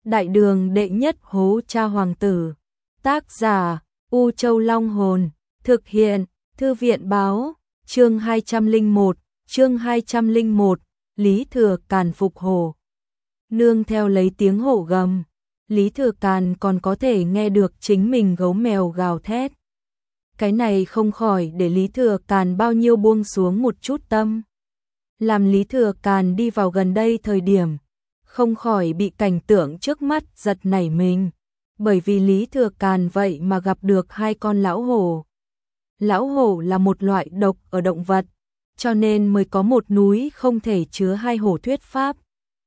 Đại đường đệ nhất hố cha hoàng tử. Tác giả U Châu Long Hồn. Thực hiện Thư viện Báo. Chương 201. Lý Thừa Càn phục hổ. Nương theo lấy tiếng hổ gầm, Lý Thừa Càn còn có thể nghe được chính mình gấu mèo gào thét. Cái này không khỏi để Lý Thừa Càn bao nhiêu buông xuống một chút tâm. Làm Lý Thừa Càn đi vào gần đây thời điểm, không khỏi bị cảnh tượng trước mắt giật nảy mình, bởi vì Lý Thừa Càn vậy mà gặp được hai con lão hổ. Lão hổ là một loại độc ở động vật, cho nên mới có một núi không thể chứa hai hổ thuyết pháp.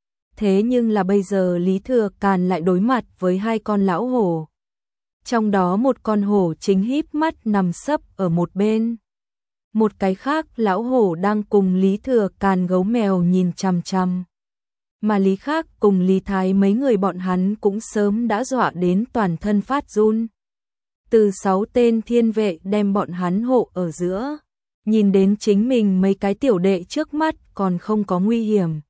Thế nhưng là bây giờ Lý Thừa Càn lại đối mặt với hai con lão hổ. Trong đó một con hổ chính híp mắt nằm sấp ở một bên. Một cái khác lão hổ đang cùng Lý Thừa Càn gấu mèo nhìn chằm chằm. Mà Lý Khác cùng Lý Thái mấy người bọn hắn cũng sớm đã dọa đến toàn thân phát run. Từ 6 tên thiên vệ đem bọn hắn hộ ở giữa, nhìn đến chính mình mấy cái tiểu đệ trước mắt còn không có nguy hiểm.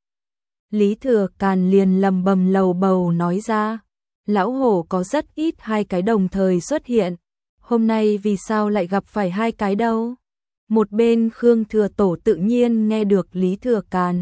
Lý Thừa Càn liền lầm bầm lầu bầu nói ra, lão hổ có rất ít hai cái đồng thời xuất hiện, hôm nay vì sao lại gặp phải hai cái đâu? Một bên Khương Thừa Tổ tự nhiên nghe được Lý Thừa Càn.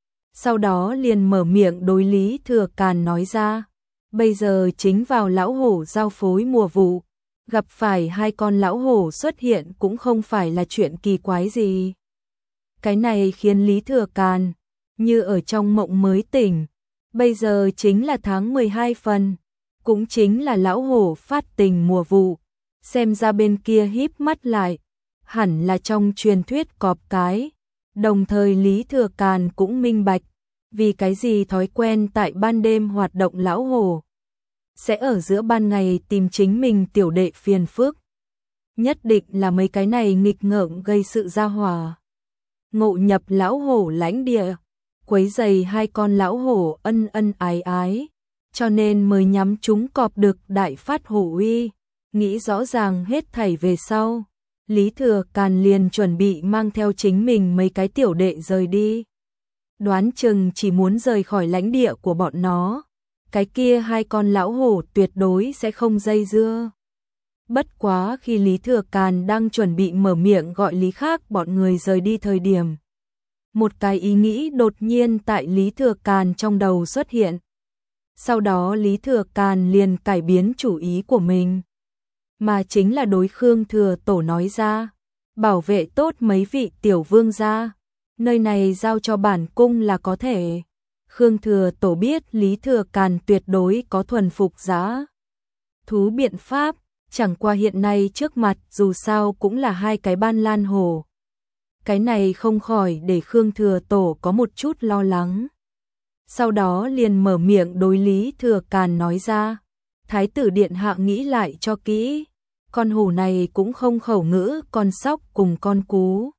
Sau đó liền mở miệng đối Lý Thừa Càn nói ra, bây giờ chính vào lão hổ giao phối mùa vụ, gặp phải hai con lão hổ xuất hiện cũng không phải là chuyện kỳ quái gì. Cái này khiến Lý Thừa Càn như ở trong mộng mới tỉnh, bây giờ chính là tháng 12 phần, cũng chính là lão hổ phát tình mùa vụ, xem ra bên kia híp mắt lại, hẳn là trong truyền thuyết cọp cái. Đồng thời Lý Thừa Càn cũng minh bạch, vì cái gì thói quen tại ban đêm hoạt động lão hổ sẽ ở giữa ban ngày tìm chính mình tiểu đệ phiền phức. Nhất định là mấy cái này nghịch ngợm gây sự ra hỏa. Ngộ nhập lão hổ lãnh địa, quấy rầy hai con lão hổ ân ân ái ái, cho nên mới nhắm chúng cọp đực đại phát hổ uy. Nghĩ rõ ràng hết thảy về sau, Lý Thừa Càn liền chuẩn bị mang theo chính mình mấy cái tiểu đệ rời đi. Đoán chừng chỉ muốn rời khỏi lãnh địa của bọn nó, cái kia hai con lão hổ tuyệt đối sẽ không dây dưa. Bất quá khi Lý Thừa Càn đang chuẩn bị mở miệng gọi Lý Khác bọn người rời đi thời điểm, một cái ý nghĩ đột nhiên tại Lý Thừa Càn trong đầu xuất hiện. Sau đó Lý Thừa Càn liền cải biến chủ ý của mình, mà chính là đối Khương Thừa Tổ nói ra, bảo vệ tốt mấy vị tiểu vương gia, nơi này giao cho bản cung là có thể. Khương Thừa Tổ biết Lý Thừa Càn tuyệt đối có thuần phục giá thú biện pháp, chẳng qua hiện nay trước mặt dù sao cũng là hai cái ban lan hổ. Cái này không khỏi để Khương Thừa Tổ có một chút lo lắng. Sau đó liền mở miệng đối Lý Thừa Càn nói ra, Thái tử điện hạ nghĩ lại cho kỹ, con hổ này cũng không khẩu ngữ con sóc cùng con cú.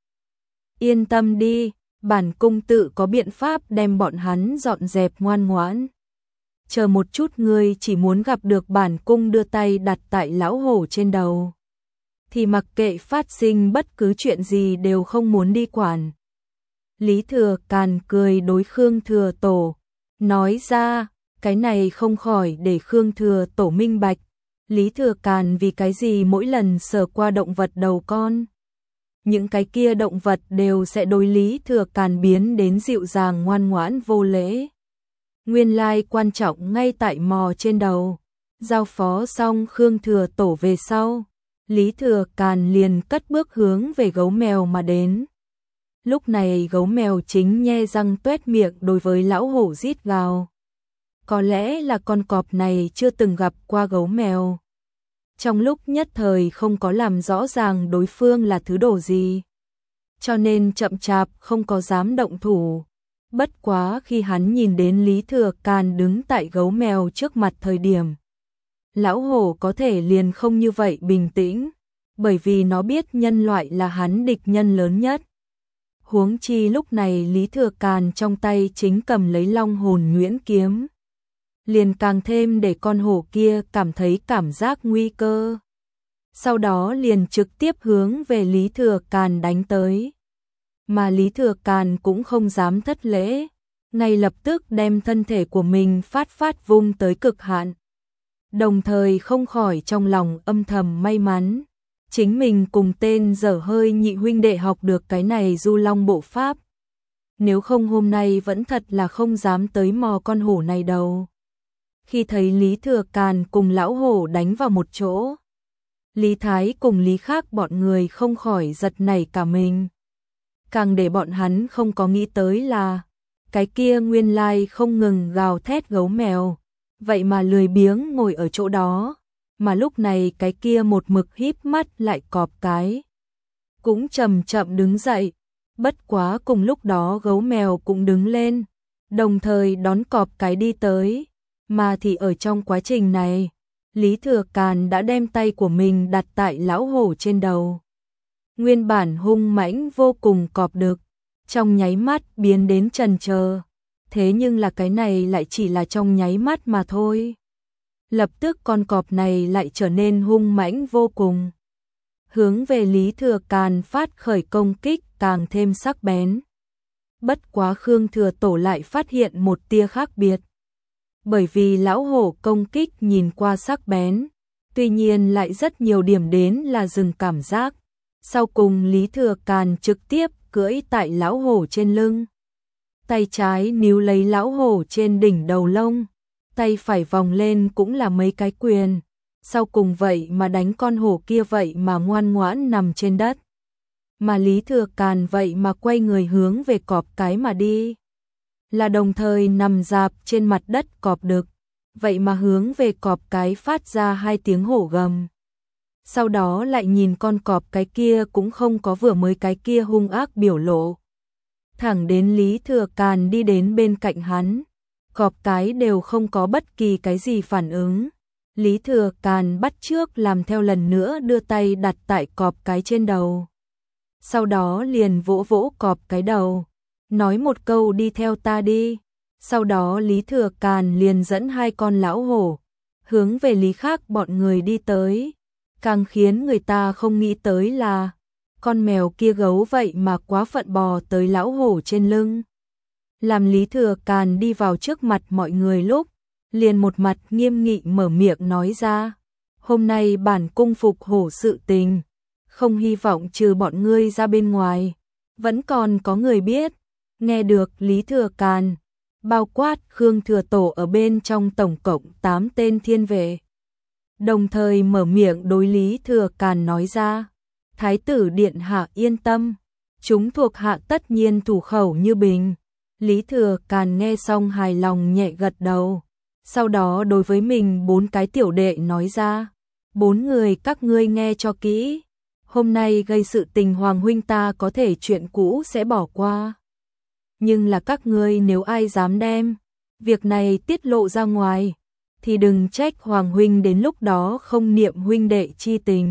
Yên tâm đi, bản cung tự có biện pháp đem bọn hắn dọn dẹp ngoan ngoãn. Chờ một chút, ngươi chỉ muốn gặp được bản cung đưa tay đặt tại lão hổ trên đầu, thì mặc kệ phát sinh bất cứ chuyện gì đều không muốn đi quản. Lý Thừa Càn cười đối Khương Thừa Tổ nói ra, cái này không khỏi để Khương Thừa Tổ minh bạch, Lý Thừa Càn vì cái gì mỗi lần sờ qua động vật đầu con, những cái kia động vật đều sẽ đối Lý Thừa Càn biến đến dịu dàng ngoan ngoãn vô lễ. Nguyên lai quan trọng ngay tại mò trên đầu. Giao phó xong Khương Thừa Tổ về sau, Lý Thừa Càn liền cất bước hướng về gấu mèo mà đến. Lúc này gấu mèo chính nhe răng tuét miệng đối với lão hổ rít gào. Có lẽ là con cọp này chưa từng gặp qua gấu mèo, trong lúc nhất thời không có làm rõ ràng đối phương là thứ đồ gì, cho nên chậm chạp không có dám động thủ. Bất quá khi hắn nhìn đến Lý Thừa Càn đứng tại gấu mèo trước mặt thời điểm, lão hổ có thể liền không như vậy bình tĩnh, bởi vì nó biết nhân loại là hắn địch nhân lớn nhất. Huống chi lúc này Lý Thừa Càn trong tay chính cầm lấy Long Hồn Nhuyễn kiếm, liền càng thêm để con hổ kia cảm thấy cảm giác nguy cơ. Sau đó liền trực tiếp hướng về Lý Thừa Càn đánh tới. Mà Lý Thừa Càn cũng không dám thất lễ, ngay lập tức đem thân thể của mình phát vung tới cực hạn. Đồng thời không khỏi trong lòng âm thầm may mắn, chính mình cùng tên dở hơi nhị huynh đệ học được cái này Du Long bộ pháp. Nếu không hôm nay vẫn thật là không dám tới mò con hổ này đâu. Khi thấy Lý Thừa Càn cùng lão hổ đánh vào một chỗ, Lý Thái cùng Lý Khác bọn người không khỏi giật nảy cả mình. Càng để bọn hắn không có nghĩ tới là cái kia nguyên lai không ngừng gào thét gấu mèo, vậy mà lười biếng ngồi ở chỗ đó, mà lúc này cái kia một mực híp mắt lại cọp cái cũng chậm chậm đứng dậy. Bất quá cùng lúc đó gấu mèo cũng đứng lên, đồng thời đón cọp cái đi tới, mà thì ở trong quá trình này, Lý Thừa Càn đã đem tay của mình đặt tại lão hổ trên đầu. Nguyên bản hung mãnh vô cùng cọp đực, trong nháy mắt biến đến chần chờ, thế nhưng là cái này lại chỉ là trong nháy mắt mà thôi. Lập tức con cọp này lại trở nên hung mãnh vô cùng, hướng về Lý Thừa Càn phát khởi công kích càng thêm sắc bén. Bất quá Khương Thừa Tổ lại phát hiện một tia khác biệt. Bởi vì lão hổ công kích nhìn qua sắc bén, tuy nhiên lại rất nhiều điểm đến là dừng cảm giác. Sau cùng Lý Thừa Càn trực tiếp cưỡi tại lão hổ trên lưng. Tay trái níu lấy lão hổ trên đỉnh đầu lông, tay phải vòng lên cũng là mấy cái quyền. Sau cùng vậy mà đánh con hổ kia vậy mà ngoan ngoãn nằm trên đất. Mà Lý Thừa Càn vậy mà quay người hướng về cọp cái mà đi. Là đồng thời nằm rạp trên mặt đất cọp đực, vậy mà hướng về cọp cái phát ra 2 tiếng hổ gầm. Sau đó lại nhìn con cọp cái kia cũng không có vừa mới cái kia hung ác biểu lộ. Thẳng đến Lý Thừa Càn đi đến bên cạnh hắn, cọp cái đều không có bất kỳ cái gì phản ứng. Lý Thừa Càn bắt trước làm theo lần nữa đưa tay đặt tại cọp cái trên đầu. Sau đó liền vỗ vỗ cọp cái đầu, nói một câu đi theo ta đi. Sau đó Lý Thừa Càn liền dẫn 2 con lão hổ, hướng về Lý Khác bọn người đi tới. Càng khiến người ta không nghĩ tới là con mèo kia gấu vậy mà quá phận bò tới lão hổ trên lưng. Làm Lý Thừa Càn đi vào trước mặt mọi người lúc, liền một mặt nghiêm nghị mở miệng nói ra, hôm nay bản cung phục hổ sự tình, không hy vọng trừ bọn ngươi ra bên ngoài, vẫn còn có người biết. Nghe được Lý Thừa Càn, bao quát Khương Thừa Tổ ở bên trong tổng cộng 8 tên thiên vệ. Đồng thời mở miệng đối Lý Thừa Càn nói ra, Thái tử điện hạ yên tâm, chúng thuộc hạ tất nhiên thủ khẩu như bình. Lý Thừa Càn nghe xong hài lòng nhẹ gật đầu, sau đó đối với mình 4 cái tiểu đệ nói ra, 4 người các ngươi nghe cho kỹ, hôm nay gây sự tình Hoàng huynh ta có thể chuyện cũ sẽ bỏ qua. Nhưng là các ngươi nếu ai dám đem việc này tiết lộ ra ngoài, thì đừng trách Hoàng huynh đến lúc đó không niệm huynh đệ chi tình.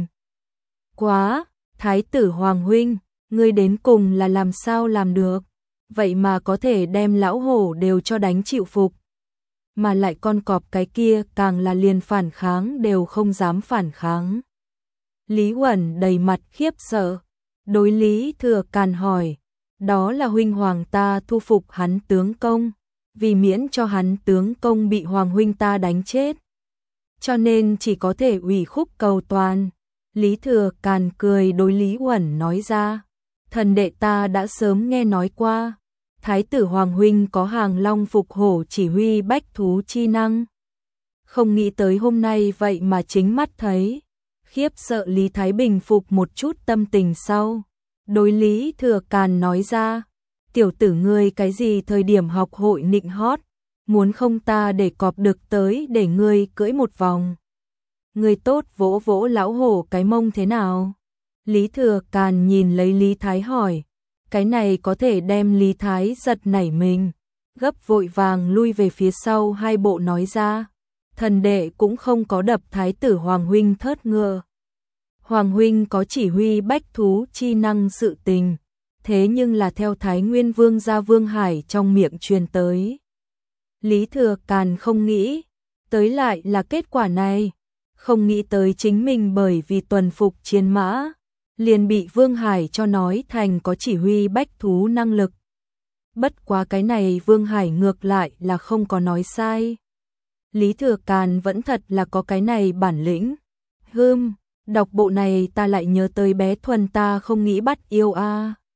Quá, Thái tử Hoàng huynh, ngươi đến cùng là làm sao làm được, vậy mà có thể đem lão hổ đều cho đánh chịu phục. Mà lại con cọp cái kia càng là liền phản kháng đều không dám phản kháng. Lý Uẩn đầy mặt khiếp sợ, đối Lý Thừa Càn hỏi, đó là huynh hoàng ta thu phục hắn tướng công, vì miễn cho hắn tướng công bị hoàng huynh ta đánh chết, cho nên chỉ có thể ủy khúc cầu toàn. Lý Thừa Càn cười đối Lý Uẩn nói ra, thần đệ ta đã sớm nghe nói qua, Thái tử Hoàng huynh có hàng long phục hổ chỉ huy bách thú chi năng. Không nghĩ tới hôm nay vậy mà chính mắt thấy. Khiếp sợ Lý Thái bình phục một chút tâm tình sau, đối Lý Thừa Càn nói ra, tiểu tử ngươi cái gì thời điểm học hội nịnh hót, muốn không ta để cọp đực tới để ngươi cưỡi một vòng. Ngươi tốt vỗ vỗ lão hổ cái mông thế nào? Lý Thừa Càn nhìn lấy Lý Thái hỏi, cái này có thể đem Lý Thái giật nảy mình, gấp vội vàng lui về phía sau 2 bộ nói ra, thần đệ cũng không có đập Thái tử Hoàng huynh thớt ngựa. Hoàng huynh có chỉ huy bách thú chi năng sự tình, thế nhưng là theo Thái Nguyên Vương gia Vương Hải trong miệng truyền tới. Lý Thừa Càn không nghĩ tới lại là kết quả này, không nghĩ tới chính mình bởi vì tuần phục chiến mã, liền bị Vương Hải cho nói thành có chỉ huy bách thú năng lực. Bất quá cái này Vương Hải ngược lại là không có nói sai. Lý Thừa Càn vẫn thật là có cái này bản lĩnh. Đọc bộ này ta lại nhớ tới bé Thuần ta không nghĩ bắt yêu a.